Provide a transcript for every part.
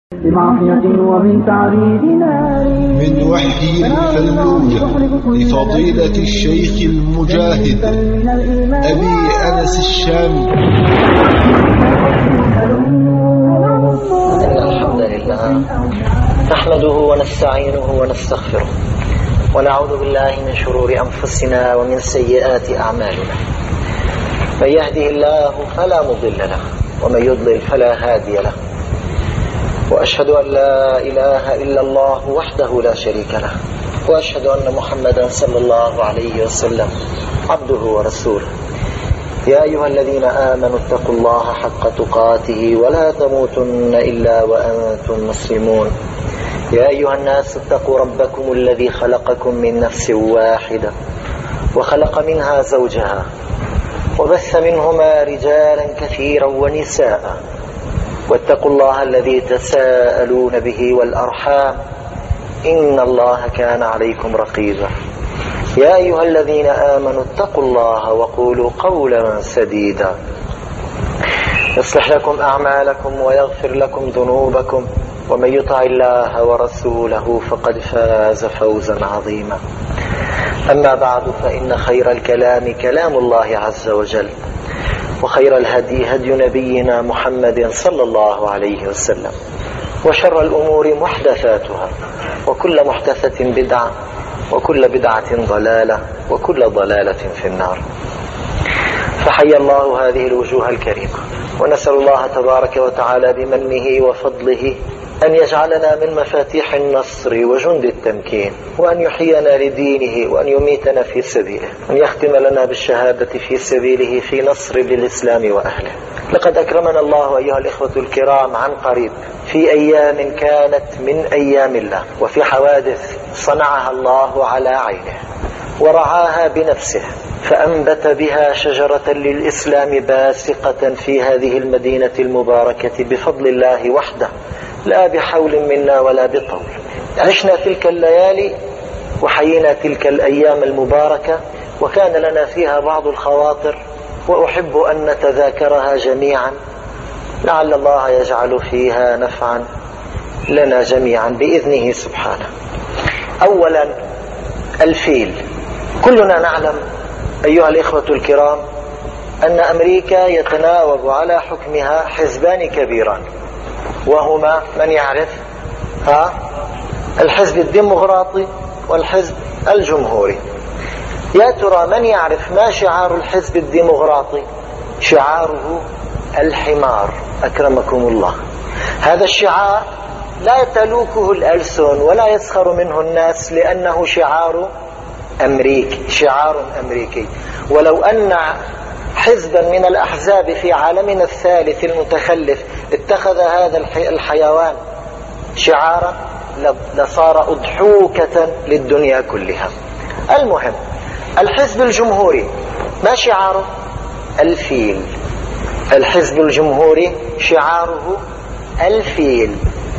بمعصية ومن تعريض نار من وحي الفلوجة لفضيلة الشيخ المجاهد أبي أنس الشامي. إن الحمد لله نحمده ونستعينه ونستغفره ونعوذ بالله من شرور أنفسنا ومن سيئات أعمالنا. من يهده الله فلا مضل له ومن يضلل فلا هادي له، وأشهد أن لا إله إلا الله وحده لا شريك له، وأشهد أن محمدا صلى الله عليه وسلم عبده ورسوله. يا أيها الذين آمنوا اتقوا الله حق تقاته ولا تموتن إلا وأنتم مسلمون. يا أيها الناس اتقوا ربكم الذي خلقكم من نفس واحدة وخلق منها زوجها وبث منهما رجالا كثيرا ونساء، واتقوا الله الذي تساءلون به والأرحام إن الله كان عليكم رقيبا. يا أيها الذين آمنوا اتقوا الله وقولوا قولا سديدا يصلح لكم أعمالكم ويغفر لكم ذنوبكم، ومن يطع الله ورسوله فقد فاز فوزا عظيما. أما بعد، فإن خير الكلام كلام الله عز وجل، وخير الهدي هدي نبينا محمد صلى الله عليه وسلم، وشر الأمور محدثاتها، وكل محدثة بدعة، وكل بدعة ضلالة، وكل ضلالة في النار. فحيا الله هذه الوجوه الكريمة، ونسأل الله تبارك وتعالى بمنه وفضله أن يجعلنا من مفاتيح النصر وجند التمكين، وأن يحيينا لدينه، وأن يميتنا في سبيله، وأن يختم لنا بالشهادة في سبيله في نصر للإسلام وأهله. لقد أكرمنا الله أيها الإخوة الكرام عن قريب في أيام كانت من أيام الله، وفي حوادث صنعها الله على عينه ورعاها بنفسه، فأنبت بها شجرة للإسلام باسقة في هذه المدينة المباركة بفضل الله وحده، لا بحول منا ولا بطول. عشنا تلك الليالي وحيينا تلك الأيام المباركة، وكان لنا فيها بعض الخواطر، وأحب أن نتذاكرها جميعا لعل الله يجعل فيها نفعا لنا جميعا بإذنه سبحانه. أولا، الفيل. كلنا نعلم أيها الإخوة الكرام أن أمريكا يتناوب على حكمها حزبان كبيران، وهما من يعرف الحزب الديمقراطي والحزب الجمهوري. يا ترى من يعرف ما شعار الحزب الديمقراطي؟ شعاره الحمار، أكرمكم الله. هذا الشعار لا تلوكه الألسن ولا يسخر منه الناس، لأنه شعار أمريكي. ولو أن حزبا من الأحزاب في عالمنا الثالث المتخلف اتخذ هذا الحيوان شعارا لصار أضحوكة للدنيا كلها. المهم، الحزب الجمهوري ما شعاره؟ الفيل. الحزب الجمهوري شعاره الفيل.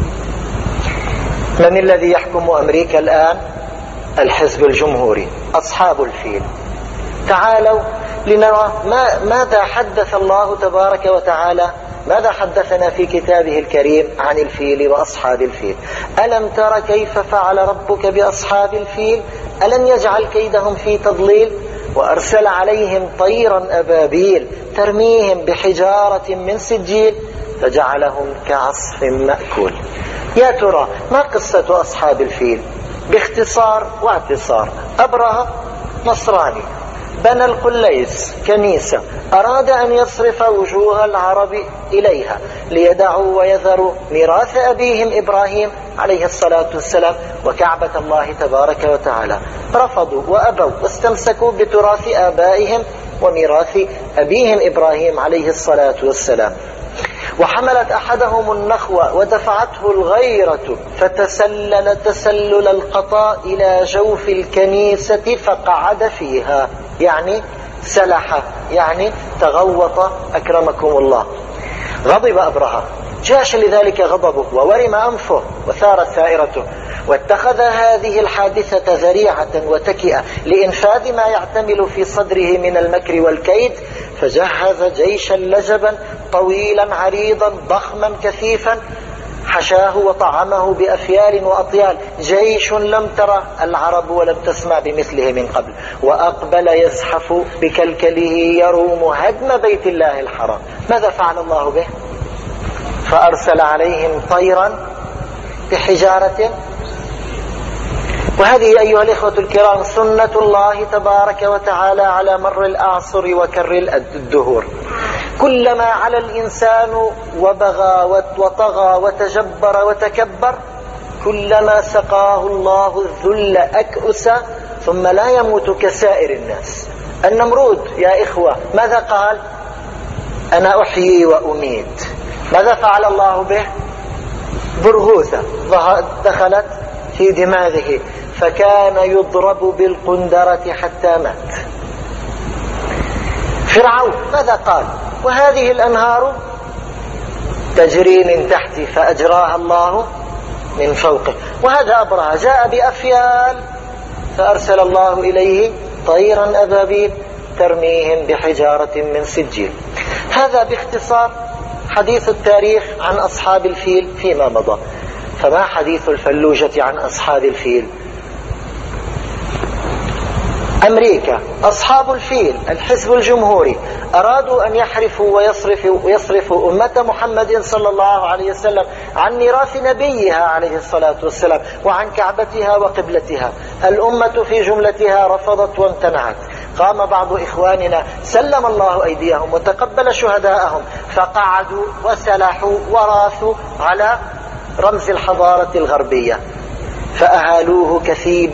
من الذي يحكم أمريكا الآن؟ الحزب الجمهوري، أصحاب الفيل. تعالوا لنرى ماذا حدث الله تبارك وتعالى، ماذا حدثنا في كتابه الكريم عن الفيل وأصحاب الفيل. ألم تر كيف فعل ربك بأصحاب الفيل؟ ألم يجعل كيدهم في تضليل؟ وأرسل عليهم طيرا أبابيل ترميهم بحجارة من سجيل فجعلهم كعصف مأكول. يا ترى ما قصة أصحاب الفيل؟ باختصار واعتصار، أبرهة نصراني بنى القليس كنيسة، أراد أن يصرف وجوه العرب إليها ليدعوا ويذروا ميراث أبيهم إبراهيم عليه الصلاة والسلام وكعبة الله تبارك وتعالى. رفضوا وأبوا واستمسكوا بتراث آبائهم وميراث أبيهم إبراهيم عليه الصلاة والسلام. وحملت أحدهم النخوة ودفعته الغيرة فتسلل تسلل القطاء إلى جوف الكنيسة فقعد فيها، يعني سلح، يعني تغوط، أكرمكم الله. غضب أبرهة، جاش لذلك غضبه وورم أنفه وثارت ثائرته، واتخذ هذه الحادثة ذريعة وتكئة لإنفاذ ما يعتمل في صدره من المكر والكيد، فجهز جيشا لجبا طويلا عريضا ضخما كثيفا حشاه وطعمه بأفيال وأطيال، جيش لم تره العرب ولم تسمع بمثله من قبل، وأقبل يزحف بكلكله يروم هدم بيت الله الحرام. ماذا فعل الله به؟ فأرسل عليهم طيرا بحجارة. وهذه أيها الإخوة الكرام سنة الله تبارك وتعالى على مر الأعصر وكر الدهور. كلما على الإنسان وبغى وطغى وتجبر وتكبر، كلما سقاه الله الذل أكأسا ثم لا يموت كسائر الناس. النمرود يا إخوة ماذا قال؟ أنا أحيي وأميت. ماذا فعل الله به؟ برغوثة دخلت في دماغه فكان يضرب بالقندرة حتى مات. فرعون ماذا قال؟ وهذه الأنهار تجري من تحتي فأجراها الله من فوقه. وهذا أبرهة جاء بأفيال فأرسل الله إليه طيرا أبابيل ترميهم بحجارة من سجيل. هذا باختصار حديث التاريخ عن أصحاب الفيل فيما مضى. فما حديث الفلوجة عن أصحاب الفيل؟ أمريكا أصحاب الفيل الحزب الجمهوري أرادوا أن يحرفوا ويصرفوا أمة محمد صلى الله عليه وسلم عن ميراث نبيها عليه الصلاة والسلام وعن كعبتها وقبلتها. الأمة في جملتها رفضت وامتنعت. قام بعض إخواننا سلم الله أيديهم وتقبل شهداءهم فقعدوا وسلحوا وراثوا على رمز الحضارة الغربية فأحالوه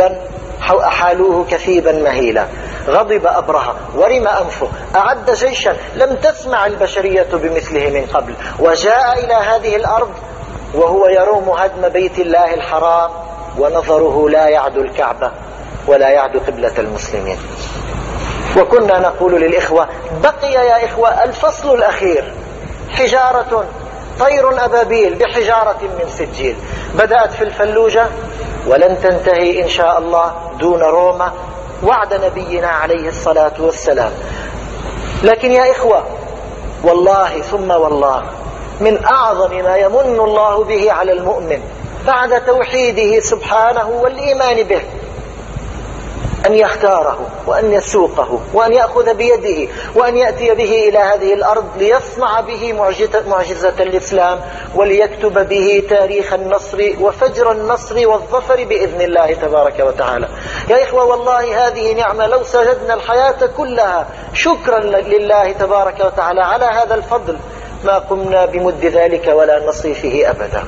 كثيبا مهيلا. غضب أبرهة ورم أنفه، أعد جيشا لم تسمع البشرية بمثله من قبل، وجاء إلى هذه الأرض وهو يروم هدم بيت الله الحرام ونظره لا يعد الكعبة ولا يعد قبلة المسلمين. وكنا نقول للإخوة بقي يا إخوة الفصل الأخير، حجارة طير أبابيل بحجارة من سجيل. بدأت في الفلوجة ولن تنتهي إن شاء الله دون روما، وعد نبينا عليه الصلاة والسلام. لكن يا إخوة والله ثم والله من أعظم ما يمن الله به على المؤمن بعد توحيده سبحانه والإيمان به أن يختاره وأن يسوقه وأن يأخذ بيده وأن يأتي به إلى هذه الأرض ليصنع به معجزة الإسلام وليكتب به تاريخ النصر وفجر النصر والظفر بإذن الله تبارك وتعالى. يا إخوة والله هذه نعمة لو سجدنا الحياة كلها شكرا لله تبارك وتعالى على هذا الفضل ما قمنا بمد ذلك ولا نصيفه أبدا.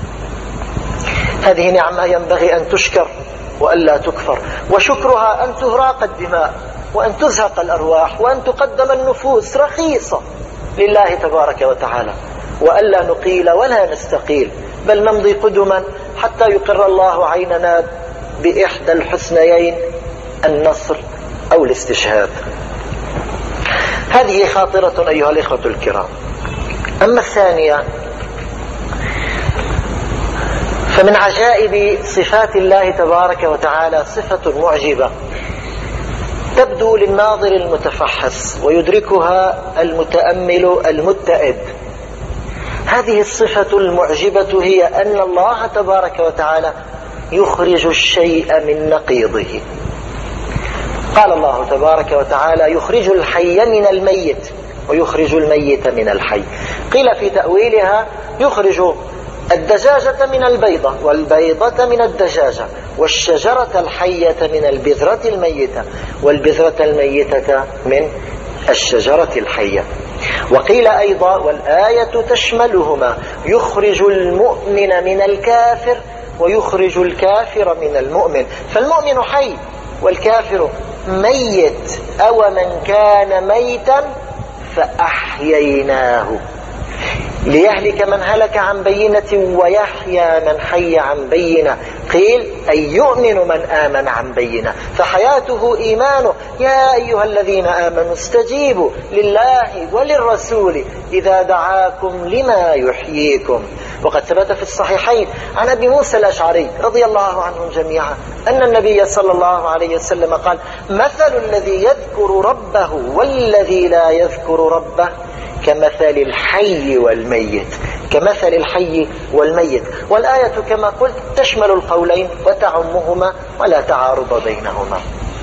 هذه نعمة ينبغي أن تشكر وألا تكفر، وشكرها أن تهراق الدماء وأن تزهق الأرواح وأن تقدم النفوس رخيصة لله تبارك وتعالى، وألا نقيل ولا نستقيل بل نمضي قدما حتى يقر الله عيننا بإحدى الحسنيين النصر أو الاستشهاد. هذه خاطرة أيها الإخوة الكرام. أما الثانية فمن عجائب صفات الله تبارك وتعالى صفة معجبة تبدو للناظر المتفحص ويدركها المتأمل المتئد. هذه الصفة المعجبة هي أن الله تبارك وتعالى يخرج الشيء من نقيضه. قال الله تبارك وتعالى يخرج الحي من الميت ويخرج الميت من الحي. قيل في تأويلها يخرج الدجاجة من البيضة والبيضة من الدجاجة والشجرة الحية من البذرة الميتة والبذرة الميتة من الشجرة الحية. وقيل أيضا والآية تشملهما يخرج المؤمن من الكافر ويخرج الكافر من المؤمن. فالمؤمن حي والكافر ميت. أو من كان ميتا فأحييناه ليهلك من هلك عن بينة ويحيى من حي عن بينة. قيل أي يؤمن من آمن عن بينة فحياته إيمانه. يا أيها الذين آمنوا استجيبوا لله وللرسول إذا دعاكم لما يحييكم. وقد ثبت في الصحيحين عن أبي موسى الأشعري رضي الله عنهم جميعا أن النبي صلى الله عليه وسلم قال مثل الذي يذكر ربه والذي لا يذكر ربه كمثل الحي والميت. كمثل الحي والميت. والآية كما قلت تشمل القولين وتعمهما ولا تعارض بينهما.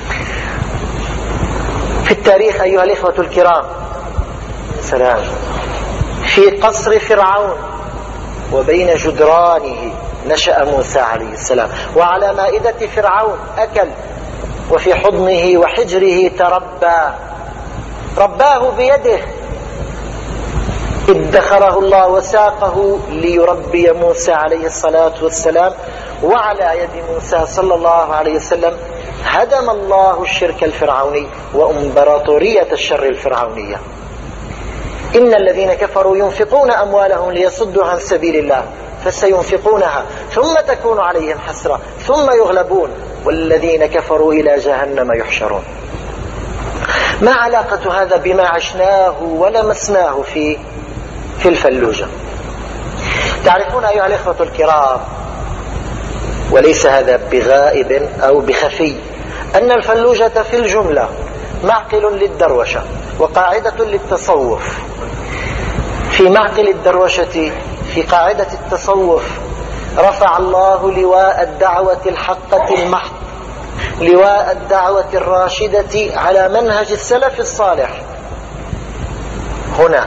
في التاريخ أيها الإخوة الكرام، سلام، في قصر فرعون وبين جدرانه نشأ موسى عليه السلام، وعلى مائدة فرعون أكل، وفي حضنه وحجره تربى، رباه بيده، ادخره الله وساقه ليربي موسى عليه الصلاة والسلام. وعلى يد موسى صلى الله عليه وسلم هدم الله الشرك الفرعوني وإمبراطورية الشر الفرعونية. إن الذين كفروا ينفقون أموالهم ليصدوا عن سبيل الله فسينفقونها ثم تكون عليهم حسرة ثم يغلبون والذين كفروا إلى جهنم يحشرون. ما علاقة هذا بما عشناه ولمسناه في الفلوجة؟ تعرفون أيها الإخوة الكرام، وليس هذا بغائب أو بخفي، أن الفلوجة في الجملة معقل للدروشة وقاعدة للتصوف. في معقل الدروشة في قاعدة التصوف رفع الله لواء الدعوة الحقة المحض، لواء الدعوة الراشدة على منهج السلف الصالح. هنا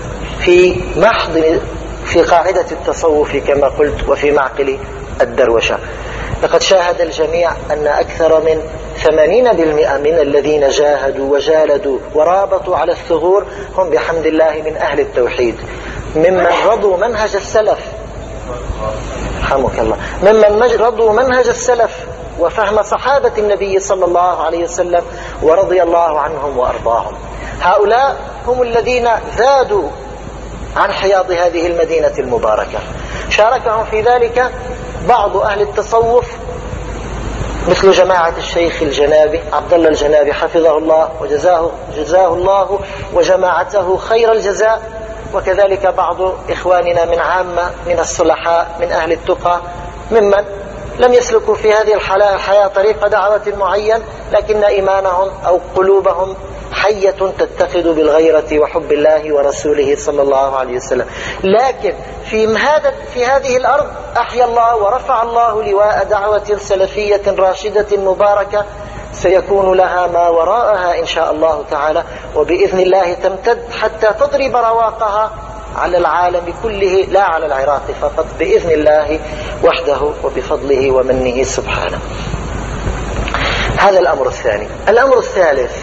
في قاعدة التصوف كما قلت وفي معقل الدروشة. لقد شاهد الجميع أن أكثر من 80% من الذين جاهدوا وجالدوا ورابطوا على الثغور هم بحمد الله من أهل التوحيد، ممن رضوا منهج السلف، رحمك الله، ممن رضوا منهج السلف وفهم صحابة النبي صلى الله عليه وسلم ورضي الله عنهم وأرضاهم. هؤلاء هم الذين زادوا عن حياض هذه المدينة المباركة. شاركهم في ذلك بعض أهل التصوف مثل جماعة الشيخ الجنابي عبد الله الجنابي حفظه الله وجزاه الله وجماعته خير الجزاء، وكذلك بعض إخواننا من عامة من الصلحاء من أهل التقى ممن لم يسلكوا في هذه الحياة طريق دعوة معين، لكن إيمانهم أو قلوبهم حية تتخذ بالغيرة وحب الله ورسوله صلى الله عليه وسلم. لكن في هذه الأرض أحيا الله ورفع الله لواء دعوة سلفية راشدة مباركة سيكون لها ما وراءها إن شاء الله تعالى، وبإذن الله تمتد حتى تضرب رواقها على العالم كله، لا على العراق فقط، بإذن الله وحده وبفضله ومنه سبحانه. هذا الأمر الثاني. الأمر الثالث،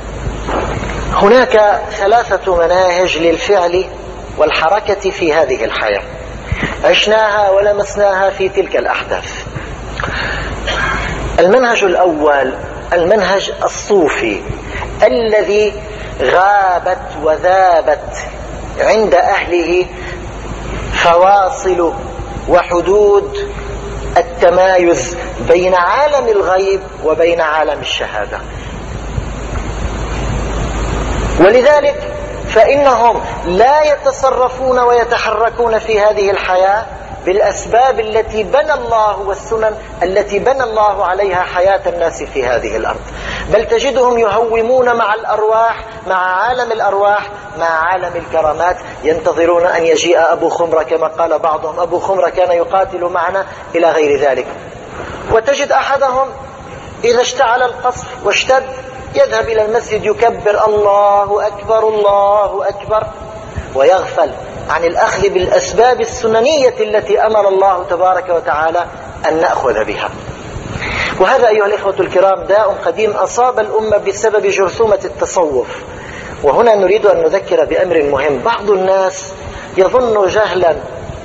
هناك 3 مناهج للفعل والحركة في هذه الحياة عشناها ولمسناها في تلك الأحداث. المنهج الأول المنهج الصوفي الذي غابت وذابت عند أهله فواصل وحدود التمايز بين عالم الغيب وبين عالم الشهادة، ولذلك فإنهم لا يتصرفون ويتحركون في هذه الحياة بالأسباب التي بنى الله والسنن التي بنى الله عليها حياة الناس في هذه الأرض، بل تجدهم يهومون مع الأرواح، مع عالم الأرواح، مع عالم الكرامات، ينتظرون أن يجيء أبو خمرة كما قال بعضهم، أبو خمرة كان يقاتل معنا إلى غير ذلك. وتجد أحدهم إذا اشتعل القصف واشتد يذهب إلى المسجد يكبر الله أكبر الله أكبر، ويغفل عن الأخذ بالأسباب السننية التي أمر الله تبارك وتعالى أن نأخذ بها. وهذا أيها الإخوة الكرام داء قديم أصاب الأمة بسبب جرثومة التصوف. وهنا نريد أن نذكر بأمر مهم. بعض الناس يظن جهلا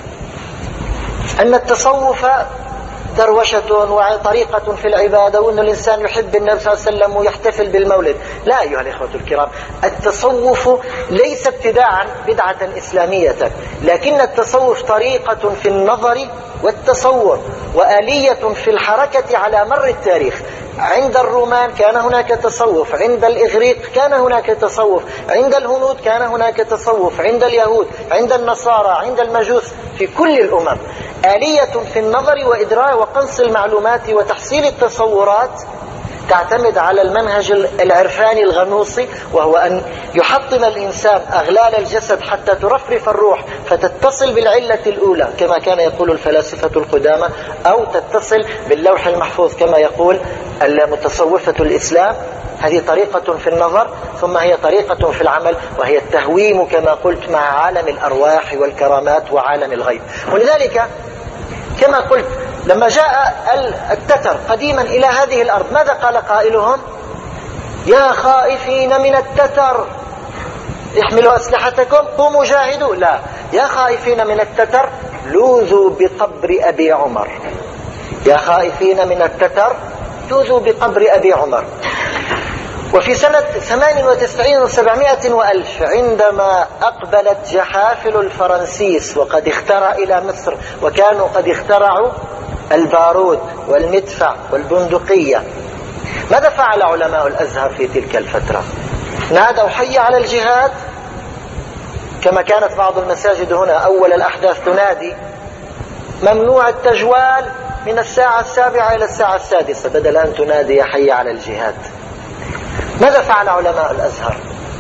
أن التصوف دروشة وطريقة في العبادة، وأن الإنسان يحب النبي صلى الله عليه وسلم ويحتفل بالمولد. لا أيها الإخوة الكرام، التصوف ليس ابتداعا بدعة إسلامية، لكن التصوف طريقة في النظر والتصور وآلية في الحركة على مر التاريخ. عند الرومان كان هناك تصوف، عند الإغريق كان هناك تصوف، عند الهنود كان هناك تصوف، عند اليهود، عند النصارى، عند المجوس، في كل الأمم آلية في النظر وإدراك وقنص المعلومات وتحصيل التصورات تعتمد على المنهج العرفاني الغنوصي، وهو أن يحطم الإنسان أغلال الجسد حتى ترفرف الروح فتتصل بالعلة الأولى كما كان يقول الفلاسفة القدامى، أو تتصل باللوح المحفوظ كما يقول المتصوفة الإسلام. هذه طريقة في النظر، ثم هي طريقة في العمل، وهي التهويم كما قلت مع عالم الأرواح والكرامات وعالم الغيب. ولذلك كما قلت لما جاء التتر قديما إلى هذه الأرض ماذا قال قائلهم؟ يا خائفين من التتر احملوا أسلحتكم قوموا جاهدوا. لا، يا خائفين من التتر لوذوا بقبر أبي عمر. يا خائفين من التتر لوذوا بقبر أبي عمر. وفي سنة 98 و700 وألف عندما أقبلت جحافل الفرنسيس وقد اخترع إلى مصر، وكانوا قد اخترعوا البارود والمدفع والبندقية، ماذا فعل علماء الأزهر في تلك الفترة؟ نادوا حي على الجهاد، كما كانت بعض المساجد هنا أول الأحداث تنادي ممنوع التجوال من الساعة 7 إلى الساعة 6 بدل أن تنادي حي على الجهاد. ماذا فعل علماء الأزهر؟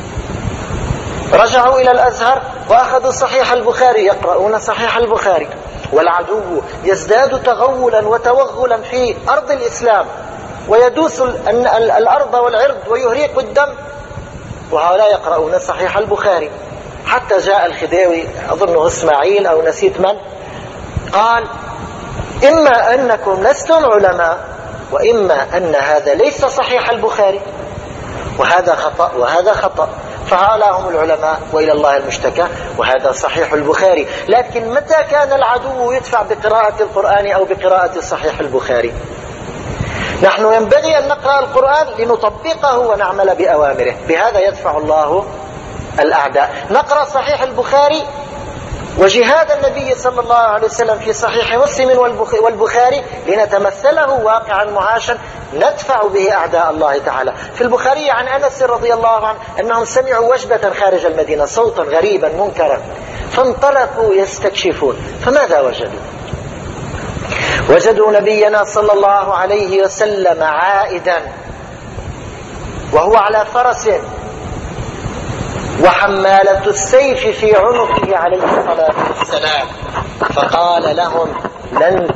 رجعوا إلى الأزهر وأخذوا صحيح البخاري يقرؤون صحيح البخاري، والعدو يزداد تغولا وتوغلا في أرض الإسلام ويدوس الأرض والعرض ويهريق الدم، وهؤلاء يقرؤون صحيح البخاري. حتى جاء الخديوي أظنه إسماعيل أو نسيت من قال إما أنكم لستم علماء وإما أن هذا ليس صحيح البخاري، وهذا خطأ وهذا خطأ. فهؤلاء هم العلماء وإلى الله المشتكى، وهذا صحيح البخاري. لكن متى كان العدو يدفع بقراءة القرآن أو بقراءة صحيح البخاري؟ نحن ينبغي أن نقرأ القرآن لنطبقه ونعمل بأوامره، بهذا يدفع الله الأعداء. نقرأ صحيح البخاري وجهاد النبي صلى الله عليه وسلم في صحيح مسلم والبخاري لنتمثله واقعا معاشا ندفع به أعداء الله تعالى. في البخاري عن أنس رضي الله عنه أنهم سمعوا وجبة خارج المدينة، صوتا غريبا منكرا، فانطلقوا يستكشفون، فماذا وجدوا؟ وجدوا نبينا صلى الله عليه وسلم عائدا وهو على فرس وحمالة السيف في عنقه عليه الصلاة والسلام، فقال لهم لن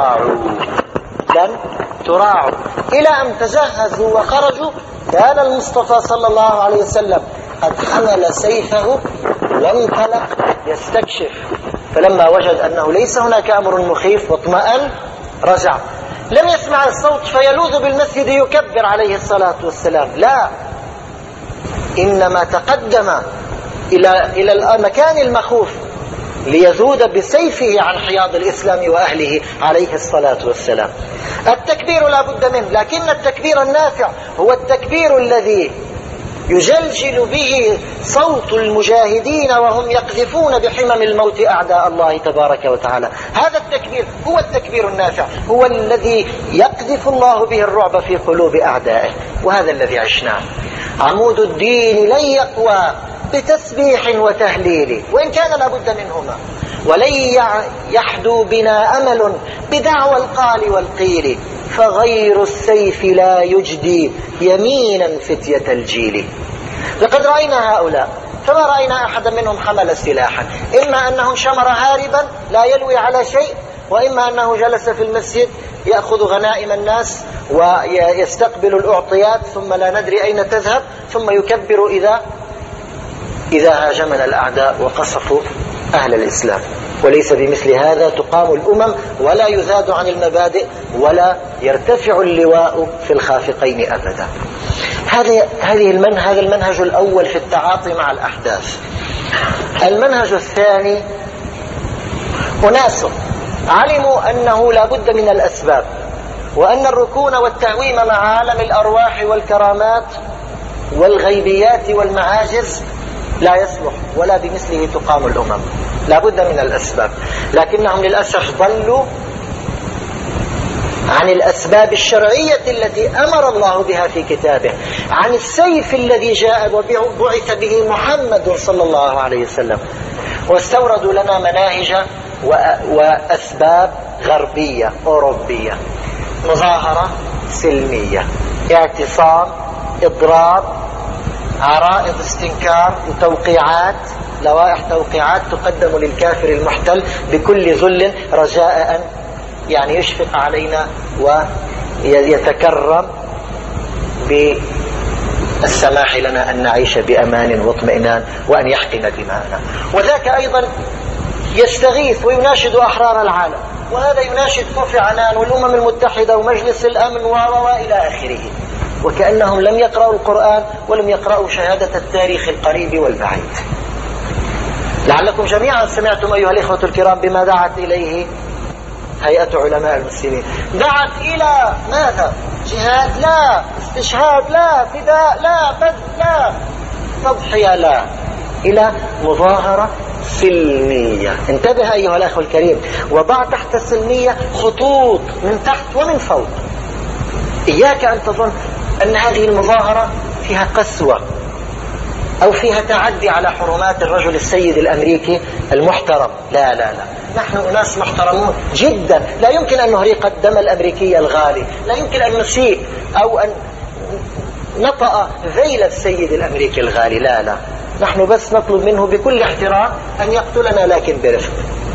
تراعوا إلى أن تجهزوا وخرجوا. كان المصطفى صلى الله عليه وسلم قد حمل سيفه وانطلق يستكشف، فلما وجد أنه ليس هناك أمر مخيف واطمأن رجع. لم يسمع الصوت فيلوذ بالمسجد يكبر عليه الصلاة والسلام، لا، إنما تقدم إلى المكان المخوف ليذود بسيفه عن حياض الإسلام وأهله عليه الصلاة والسلام. التكبير لا بد منه، لكن التكبير النافع هو التكبير الذي يجلجل به صوت المجاهدين وهم يقذفون بحمم الموت أعداء الله تبارك وتعالى. هذا التكبير هو التكبير النافع، هو الذي يقذف الله به الرعب في قلوب أعدائه، وهذا الذي عشناه. عمود الدين لن يقوى بتسبيح وتهليل، وإن كان لابد منهما، ولن يحدو بنا أمل بدعوى القال والقيل، فغير السيف لا يجدي يمينا فتية الجيل. لقد رأينا هؤلاء فما رأينا أحدا منهم حمل سلاحا، إما أنه شمر هاربا لا يلوي على شيء، وإما أنه جلس في المسجد يأخذ غنائم الناس ويستقبل الأعطيات ثم لا ندري أين تذهب، ثم يكبر إذا هاجمنا الأعداء وقصفوا أهل الإسلام. وليس بمثل هذا تقام الأمم ولا يزاد عن المبادئ ولا يرتفع اللواء في الخافقين أبدا. هذا المنهج الأول في التعاطي مع الأحداث. المنهج الثاني، أناس علموا أنه لا بد من الأسباب، وأن الركون والتعويم مع عالم الأرواح والكرامات والغيبيات والمعاجز لا يصلح ولا بمثله تقام الأمم، لا بد من الأسباب. لكنهم للأسف ضلوا عن الأسباب الشرعية التي أمر الله بها في كتابه، عن السيف الذي جاء وبعث به محمد صلى الله عليه وسلم، واستوردوا لنا مناهج وأسباب غربية أوروبية، مظاهرة سلمية، اعتصام، إضراب، عرائض استنكار، توقيعات، لوائح توقيعات تقدم للكافر المحتل بكل ذل رجاء أن يعني يشفق علينا ويتكرم بالسماح لنا أن نعيش بأمان واطمئنان وأن يحقن دماءنا. وذاك أيضا يستغيث ويناشد أحرار العالم، وهذا يناشد كوفي عنان والأمم المتحدة ومجلس الأمن وإلى آخره، وكأنهم لم يقرأوا القرآن ولم يقرأوا شهادة التاريخ القريب والبعيد. لعلكم جميعا سمعتم أيها الإخوة الكرام بما دعت إليه هيئة علماء المسلمين. دعت إلى ماذا؟ جهاد لا، استشهاد لا، فداء لا، بذل لا، تضحية لا، إلى مظاهرة سلمية. انتبه أيها الأخوة الكريم، وضع تحت السلمية خطوط من تحت ومن فوق. إياك أن تظن أن هذه المظاهرة فيها قسوة أو فيها تعدي على حرمات الرجل السيد الأمريكي المحترم. لا لا لا، نحن أناس محترمون جدا، لا يمكن أن نهريق الدم الأمريكي الغالي، لا يمكن أن نسيء أو أن نطأ ذيل السيد الأمريكي الغالي. لا لا، نحن بس نطلب منه بكل احترام أن يقتلنا، لكن برفق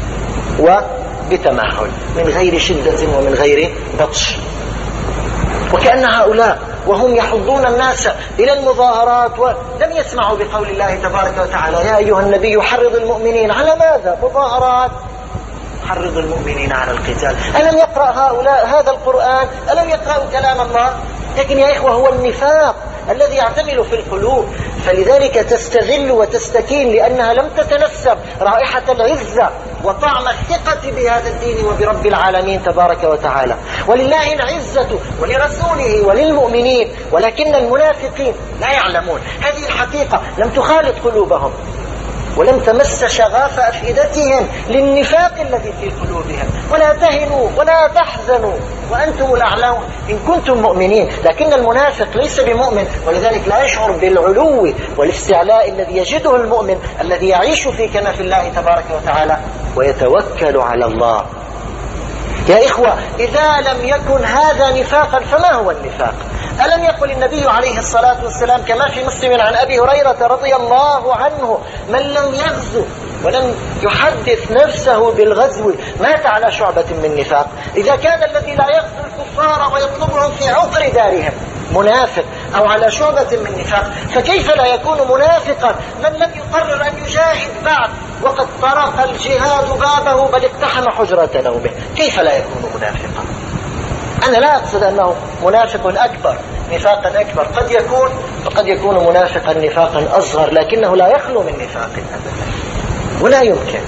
وبتمهل، من غير شدة ومن غير بطش. وكأن هؤلاء وهم يحضون الناس إلى المظاهرات ولم يسمعوا بقول الله تبارك وتعالى: يا أيها النبي حرض المؤمنين على ماذا؟ مظاهرات. حرض المؤمنين على القتال. ألم يقرأ هؤلاء هذا القرآن؟ ألم يقرأوا كلام الله؟ لكن يا إخوة، هو النفاق الذي يعتمل في القلوب، فلذلك تستذل وتستكين لأنها لم تتنسب رائحة العزة وطعم الثقة بهذا الدين وبرب العالمين تبارك وتعالى. ولله العزة ولرسوله وللمؤمنين، ولكن المنافقين لا يعلمون هذه الحقيقة، لم تخالط قلوبهم ولم تمس شغاف أفئدتهم للنفاق الذي في قلوبهم. ولا تهنوا ولا تحزنوا وأنتم الأعلون إن كنتم مؤمنين. لكن المنافق ليس بمؤمن، ولذلك لا يشعر بالعلو والاستعلاء الذي يجده المؤمن الذي يعيش في كنف الله تبارك وتعالى ويتوكل على الله. يا إخوة، إذا لم يكن هذا نفاقا فما هو النفاق؟ ألم يقل النبي عليه الصلاة والسلام كما في مسلم عن أبي هريرة رضي الله عنه: من لم يغزو ولم يحدث نفسه بالغزو مات على شعبة من نفاق. إذا كان الذي لا يغزو الكفار ويطلبهم في عقر دارهم منافق أو على شعبة من نفاق، فكيف لا يكون منافقا من لم يقرر أن يجاهد بعد وقد طرق الجهاد بابه بل اقتحم حجرة نومه؟ كيف لا يكون منافقا؟ أنا لا أقصد أنه منافق أكبر، نفاقا أكبر، قد يكون منافقا نفاقا أصغر، لكنه لا يخلو من نفاق أبدا ولا يمكن.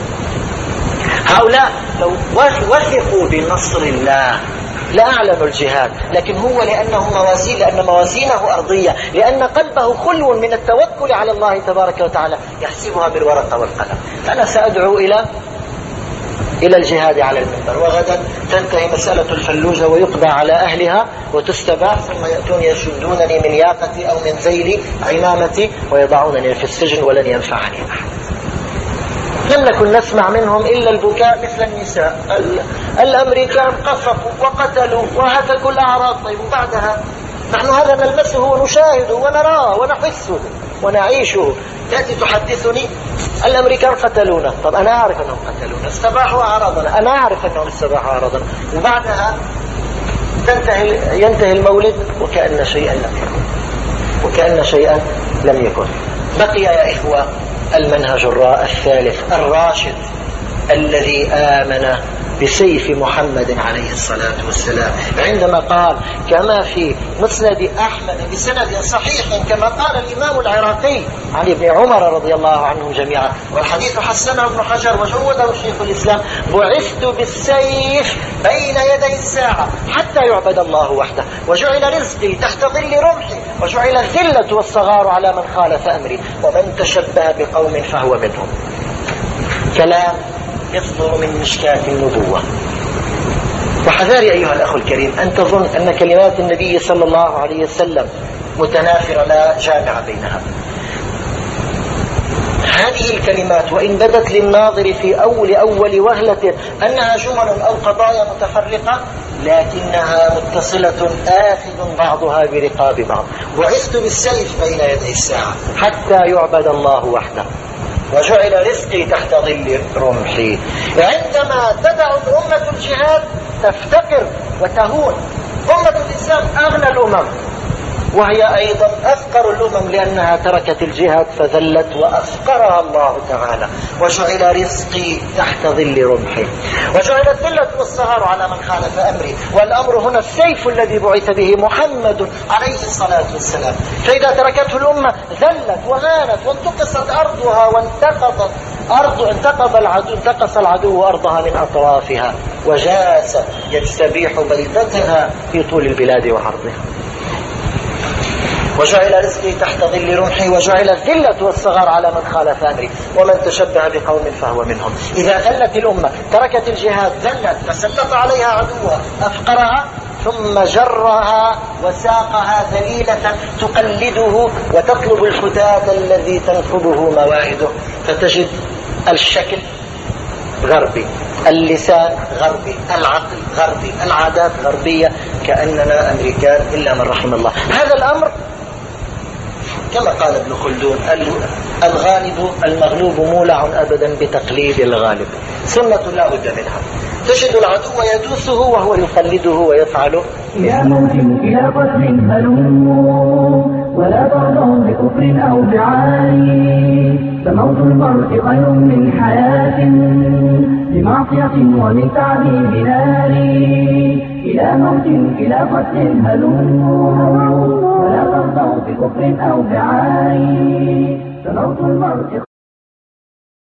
هؤلاء لو وثقوا بنصر الله لأعلنوا الجهاد، لكن هو لأن موازينه أرضية، لأن قلبه خلو من التوكل على الله تبارك وتعالى، يحسبها بالورقة والقلم. أنا سأدعو إلى الجهاد على المنبر، وغدا تنتهي مسألة الفلوجة ويقضى على أهلها وتستباح، ثم يأتون يشدونني من ياقتي أو من ذيل عمامتي ويضعونني في السجن ولن ينفعني أحد. لم نكن نسمع منهم إلا البكاء مثل النساء. الأمريكان قصفوا وقتلوا وهتكوا الأعراض. طيب وبعدها نحن هذا نلمسه ونشاهده ونراه ونحسه ونعيشه. تأتي تحدثني الأمريكان قتلونا. طب أنا أعرف أنهم قتلونا، استباحوا أعراضنا، أنا أعرف أنهم استباحوا أعراضنا، وبعدها ينتهي المولد وكأن شيئا لم يكن. بقي يا إخوة المنهج الثالث الراشد الذي آمن بسيف محمد عليه الصلاة والسلام، عندما قال كما في مسند أحمد بسند صحيح كما قال الإمام العراقي عن ابن عمر رضي الله عنهم جميعا، والحديث حسنه ابن حجر وجوده شيخ الإسلام: بعثت بالسيف بين يدي الساعة حتى يعبد الله وحده، وجعل رزقي تحت ظل رمحي، وجعل الذلة والصغار على من خالف أمري، ومن تشبه بقوم فهو منهم. كلام يصدر من مشكاة النبوة. وحذاري أيها الأخ الكريم أن تظن أن كلمات النبي صلى الله عليه وسلم متنافرة لا جامع بينها. هذه الكلمات وإن بدت للناظر في أول وهلة أنها جمل أو قضايا متفرقة، لكنها متصلة آخذ بعضها برقاب بعض. بعثت بالسيف بين يدي الساعة حتى يعبد الله وحده، وجعل رزقي تحت ظل رمحي. عندما تدع الأمة الجهاد تفتقر وتهون. أمة الإسلام أغنى الأمم، وهي أيضا أفقر الأمم لأنها تركت الجهاد فذلت وأفقرها الله تعالى. وجعل رزقي تحت ظل رمحي، وجعل الذلة والصغار على من خالف أمري. والأمر هنا السيف الذي بعث به محمد عليه الصلاة والسلام. فإذا تركته الأمة ذلت وهانت وانتقصت أرضها انتقص العدو أرضها من أطرافها، وجاس يستبيح بيضتها في طول البلاد وعرضها. وجعل رزقي تحت ظل رمحي، وجعل الذلة والصغار على من خالف أمري. ومن تشبه بقوم فهو منهم. إذا ذلت الأمة تركت الجهاد ذلت، فسلط عليها عدوها أفقرها، ثم جرها وساقها ذليلة تقلده وتطلب الفتات الذي تنفذه موائده. فتجد الشكل غربي، اللسان غربي، العقل غربي، العادات غربية، كأننا أمريكان إلا من رحم الله. هذا الأمر كما قال ابن خلدون: الغالب المغلوب مولع أبدا بتقليد الغالب. سنة لا بد منها. تجد العدو يدوسه وهو يقلده ويفعله. يا موت إلى قتل هلموا، ولا ترضوا بكفر أو بعاني، فموت المرء خير من حياة بمعصية ومن تعذيب نار. إلى موت إلى قتل هلموا، ولا ترضوا بكفر أو بعاني، فموت المرء